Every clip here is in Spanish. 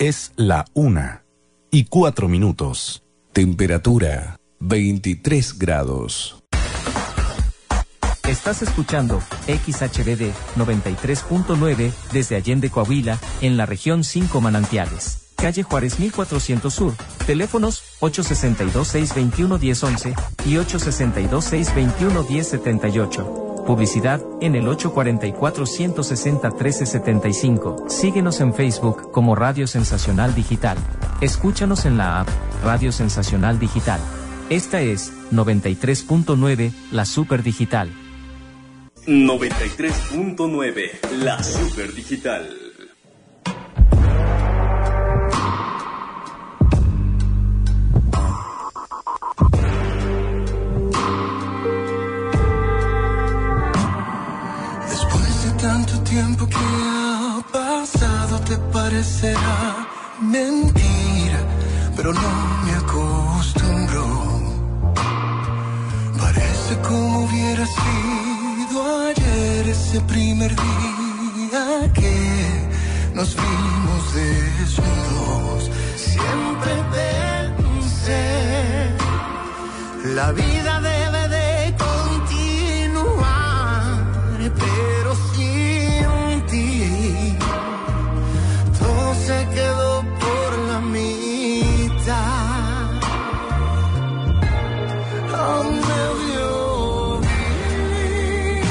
Es la 1:04. Temperatura 23 grados. Estás escuchando XHBD 93.9 desde Allende, Coahuila, en la región 5 Manantiales. Calle Juárez 1400 Sur. Teléfonos 862-621-1011 y 862-621-1078. Publicidad en el 844-160-1375. Síguenos en Facebook como Radio Sensacional Digital. Escúchanos en la app Radio Sensacional Digital. Esta es 93.9, la Super Digital. 93.9, la Super Digital. Después de tanto tiempo que ha pasado, te parecerá mentira, pero no me acostumbro. Parece como hubiera sido ayer ese primer día que nos vimos desnudos. Siempre pensé, la vida debe de continuar, pero sin ti todo se quedó por la mitad. A medio vivir,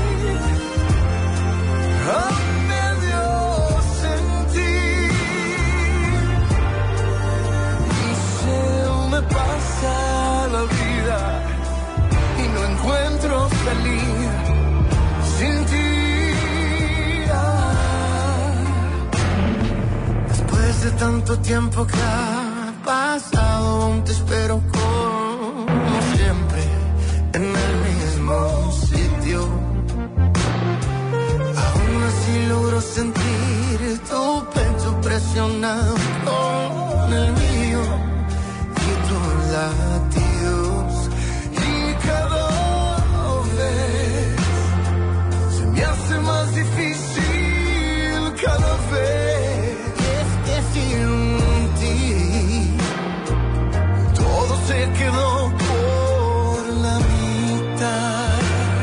a medio sentir, y se me pasa la vida y no encuentro salida sin ti. Después de tanto tiempo que ha pasado, aún te espero como siempre en el mismo sitio. Aún así logro sentir tu pecho presionado con el mío y tus latidos, y cada vez se me hace más difícil cada vez. Y es que sin ti todo se quedó por la mitad.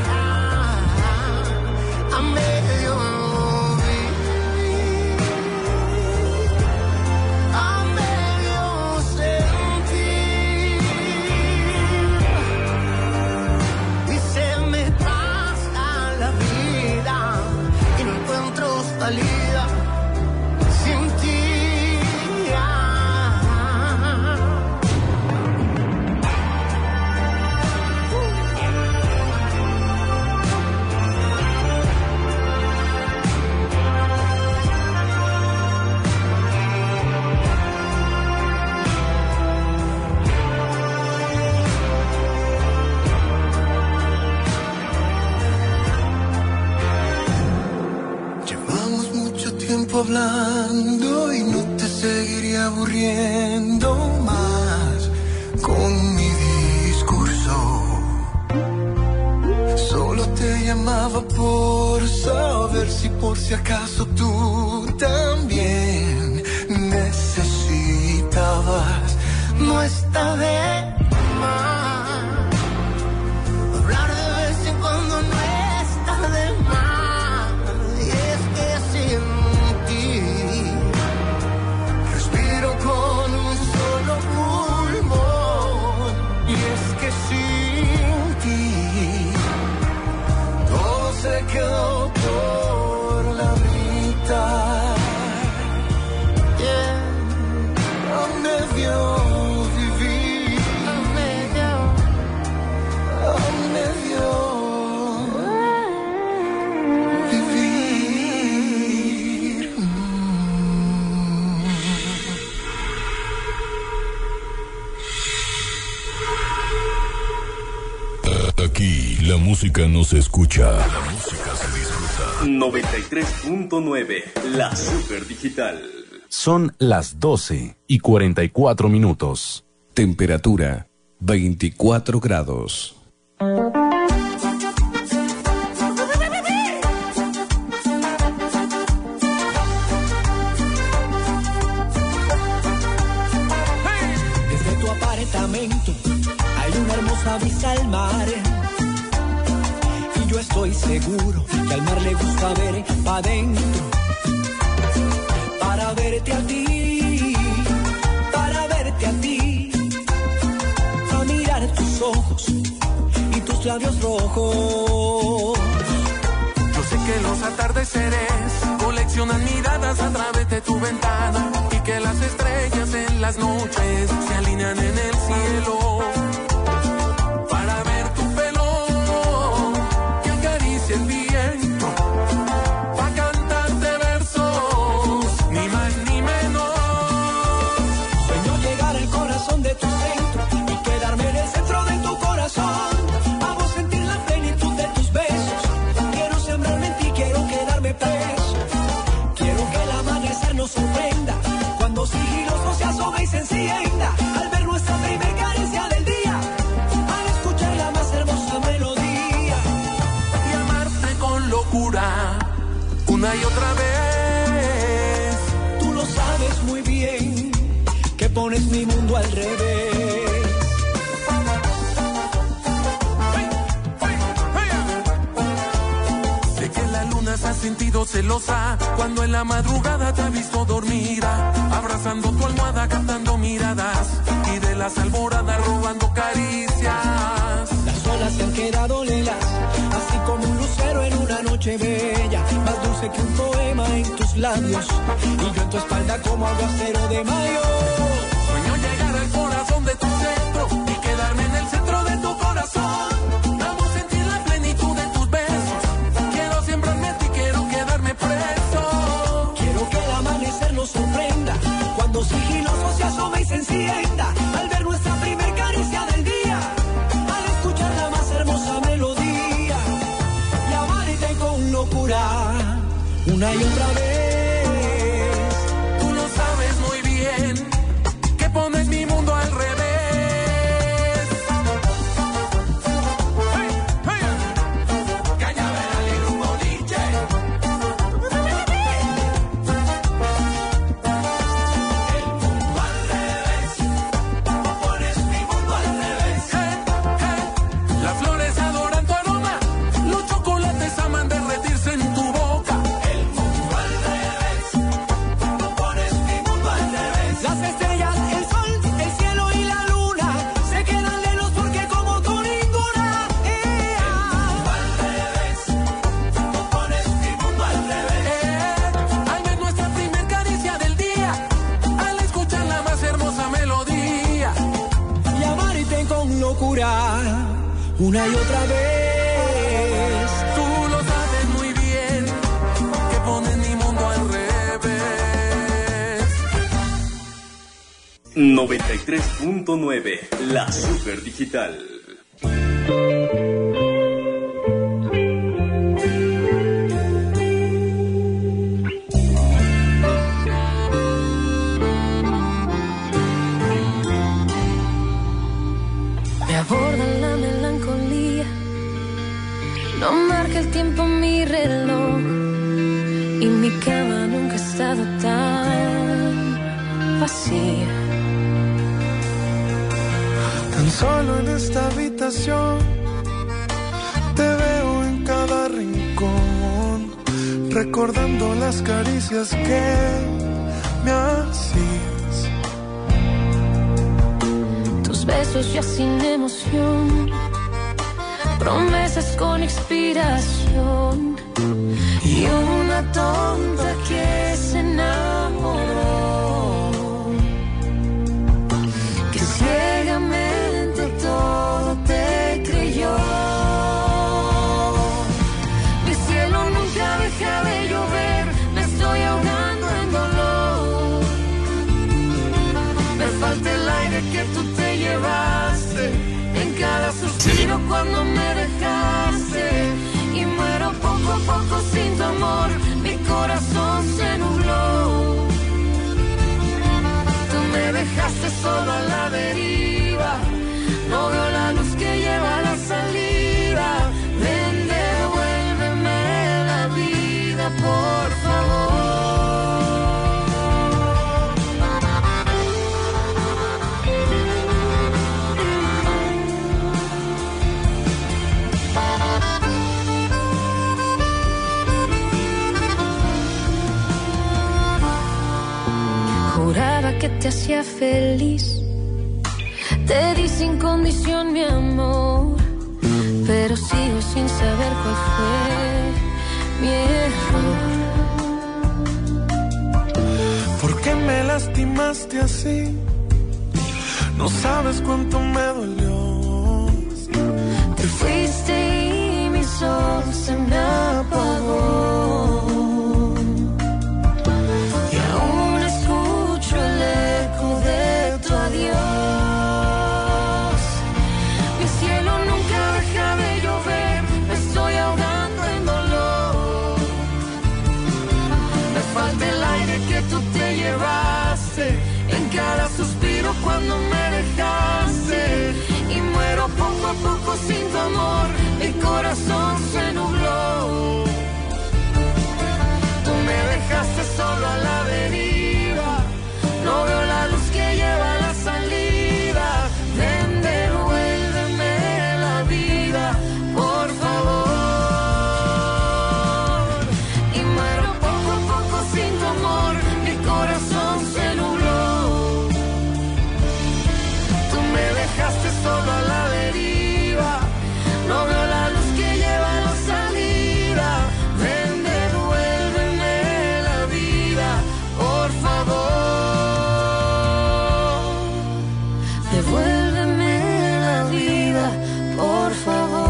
A medio vivir, a medio sentir, y se me pasa la vida y no encuentro salida sin ti. Llevamos mucho tiempo hablando y no te seguiría aburriendo más con mi discurso. Solo te llamaba por saber si por si acaso tú también necesitabas. No está de más hablar de vez en cuando, no está de más. Y es que sin ti respiro con un solo pulmón. Y es que sin ti todo se quedó por la mitad. Yeah. A medio vivir, a medio vivir. Aquí la música no se escucha, la música se disfruta. 93.9, la Super Digital. Son las 12:44. Temperatura 24 grados. apartamento hay una hermosa vista al mar. Y yo estoy seguro que al mar le gusta ver pa' dentro. Para verte a ti, para verte a ti. A mirar tus ojos y tus labios rojos. Yo sé que los atardeceres coleccionan miradas a través de tu ventana y que las estrellas en las noches se alinean en el cielo para ver tu pelo que acaricia el viento, para cantarte versos, ni más ni menos. Sueño llegar al corazón de tu centro y quedarme en el centro de tu corazón. Hago sentir la plenitud de tus besos. Quiero sembrarme en ti, quiero quedarme preso. Quiero que el amanecer nos sorprenda cuando sigiloso se asome y se encienda al ver nuestra primer caricia del día, al escuchar la más hermosa melodía y amarte con locura una y otra vez. Tú lo sabes muy bien que pones mi mundo al revés. Sé que la luna se ha sentido celosa cuando en la madrugada te ha visto dormida, abrazando tu almohada, captando miradas y de las alboradas robando caricias. Las olas se han quedado lilas, así como un lucero en una noche bella, más dulce que un poema en tus labios y yo en tu espalda como aguacero de mayo. Sueño llegar al corazón de tu centro y quedarme en el centro de tu corazón. Amo sentir la plenitud de tus besos. Quiero sembrarme en ti, quiero quedarme preso. Quiero que el amanecer nos sorprenda cuando sigiloso se asome y se encienda al ver nuestra primer caricia del día, al escuchar la más hermosa melodía y amarte con locura una y otra vez. Tú lo sabes muy bien que pones mi mundo al revés. Cañaveral y Grupo DJ. El mundo al revés. Pones mi mundo al revés. Las flores adoran tu aroma. Los chocolates aman derretirse en tu boca. El mundo al revés. Pones mi mundo al revés. Las estrellas, el sol, el cielo y la luna se quedan lelos porque como tú ninguna. Al revés, pones mi mundo al revés. Al ver nuestra primer caricia del día, al escuchar la más hermosa melodía. Y amarte con locura una y otra vez. Tú lo sabes muy bien que pones mi mundo al revés. 93.9, la super digital. Me aborda la melancolía, no marca el tiempo mi reloj y mi cama nunca ha estado tan vacía. Tan solo en esta habitación te veo en cada rincón, recordando las caricias que me hacías. Tus besos ya sin emoción, promesas con expiración y una tonta que se enamoró, que ciegamente todo te creyó. Mi cielo nunca deja de llover, me estoy ahogando en dolor. Me falta el aire que tú te llevaste en cada suspiro cuando me dejaste, y muero poco a poco sin tu amor, mi corazón se nubló. Tú me dejaste solo a la deriva, no veo la luz que lleva a la salida. Ven, devuélveme la vida, por favor. que te hacía feliz. Te di sin condición mi amor, pero sigo sin saber cuál fue mi error. ¿Por qué me lastimaste así? No sabes cuánto me dolió. Te fuiste y mi sol se me apagó. Y aún escucho el eco de tu adiós. Mi cielo nunca deja de llover, me estoy ahogando en dolor. Me falta el aire que tú te llevaste en cada suspiro cuando me dejaste. Y muero poco a poco sin tu amor, mi corazón se nubló. Tú me dejaste solo a la deriva, no veo la luz que lleva a la salida. Ven, devuélveme la vida, por favor. Y muero poco a poco sin tu amor, mi corazón se nubló. Tú me dejaste solo a la deriva, no veo la luz que lleva a la salida. Ven, devuélveme la vida, por favor. Devuélveme la vida, por favor.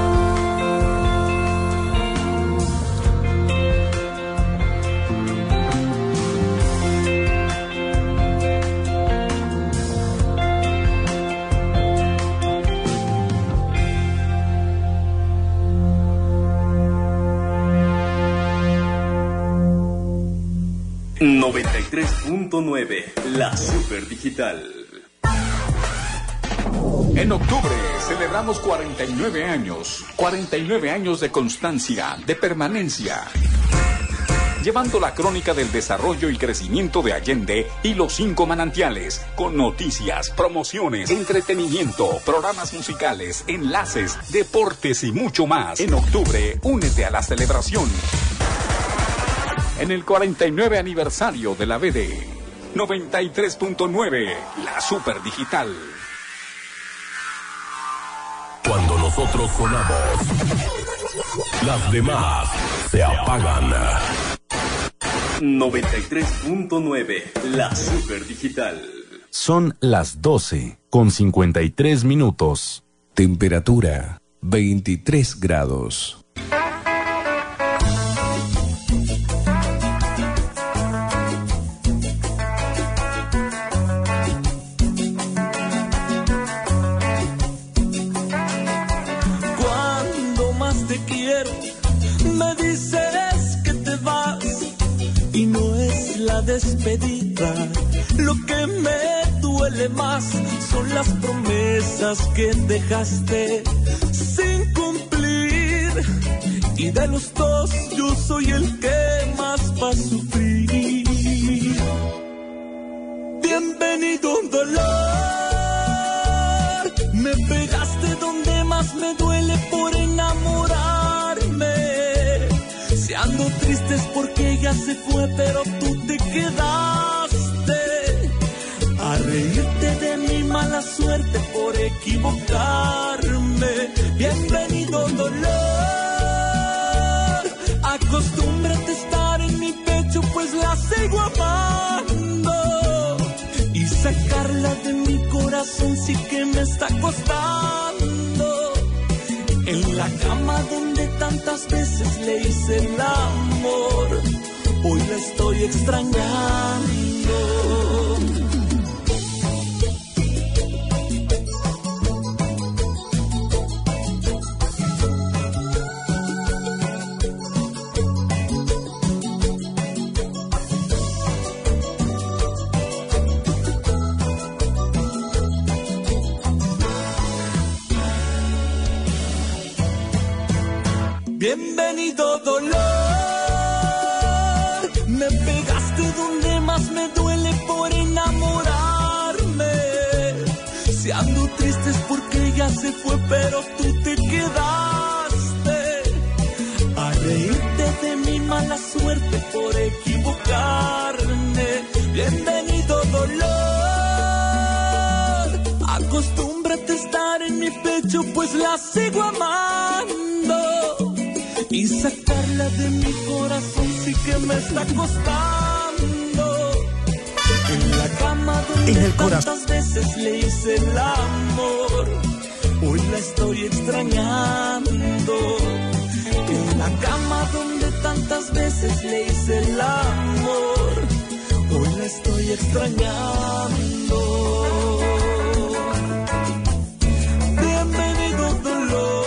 93.9, la Super Digital. En octubre celebramos 49 años. 49 años de constancia, de permanencia. Llevando la crónica del desarrollo y crecimiento de Allende y los 5 manantiales, con noticias, promociones, entretenimiento, programas musicales, enlaces, deportes y mucho más. En octubre, únete a la celebración. En el 49 aniversario de la BD. 93.9, la Super Digital. Cuando nosotros sonamos, las demás se apagan. 93.9, la Super Digital. Son las 12:53. Temperatura 23 grados. Cuando más te quiero, me dices que te vas y no es la despedida. Lo que me duele más son las promesas que dejaste sin cumplir. Y de los dos yo soy el que más va a sufrir. Bienvenido dolor, me pegaste donde más me duele por enamorarme. Si ando triste es porque ella se fue, pero tú te quedaste a reírte de mi mala suerte por equivocarme. Bienvenido dolor, acostúmbrate a estar en mi pecho, pues la sigo amando. Y sacarla de mi corazón sí que me está costando. En la cama donde tantas veces le hice el amor, hoy la estoy extrañando. Bienvenido dolor, me pegaste donde más me duele por enamorarme. Si ando triste es porque ella se fue, pero tú te quedaste a reírte de mi mala suerte por equivocarme. Bienvenido dolor, Acostúmbrate a estar en mi pecho, pues la sigo amando. Y sacarla de mi corazón sí que me está costando. En la cama donde tantas veces le hice el amor, hoy la estoy extrañando. En la cama donde tantas veces le hice el amor, hoy la estoy extrañando. Bienvenido dolor.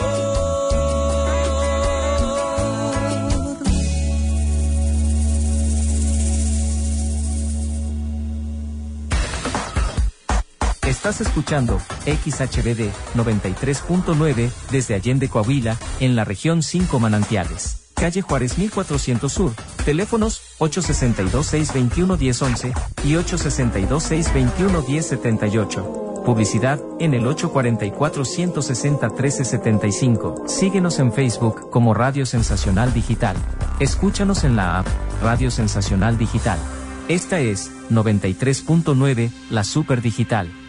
Estás escuchando XHBD 93.9 desde Allende, Coahuila, en la región 5 Manantiales. Calle Juárez 1400 Sur, teléfonos 862-621-1011 y 862-621-1078. Publicidad en el 844-160-1375. Síguenos en Facebook como Radio Sensacional Digital. Escúchanos en la app Radio Sensacional Digital. Esta es 93.9, la Super Digital.